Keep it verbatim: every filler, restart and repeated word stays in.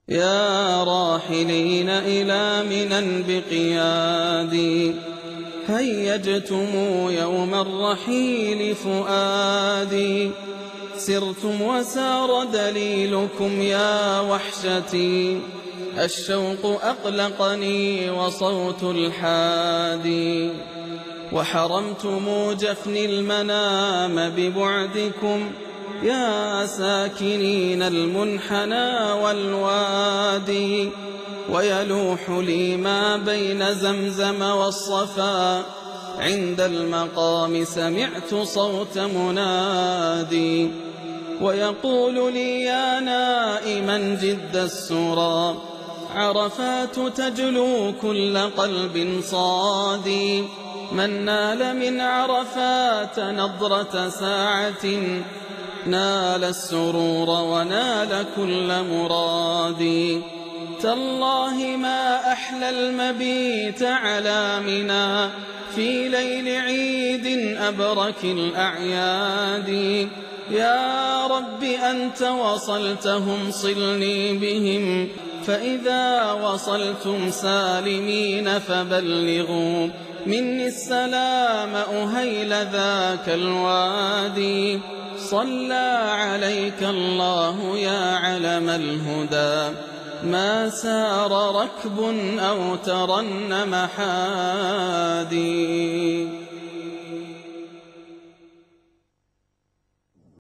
يا راحلين إلى منى بقيادي هيجتم يوم الرحيل فؤادي سرتم وسار دليلكم يا وحشتي الشوق أقلقني وصوت الحادي وحرمتم جفني المنام ببعدكم يا ساكنين المنحنى والوادي ويلوح لي ما بين زمزم والصفا عند المقام سمعت صوت منادي ويقول لي يا نائما جد السرى عرفات تجلو كل قلب صادي من نال من عرفات نظرة ساعة نال السرور ونال كل مرادي تالله ما أحلى المبيت على منى في ليل عيد أبرك الأعياد يا رب أنت وصلتهم صلني بهم فإذا وصلتم سالمين فبلغوا مني السلام أهيل ذاك الوادي صلى عليك الله يا علم الهدى ما سار ركب أو ترنم حادي.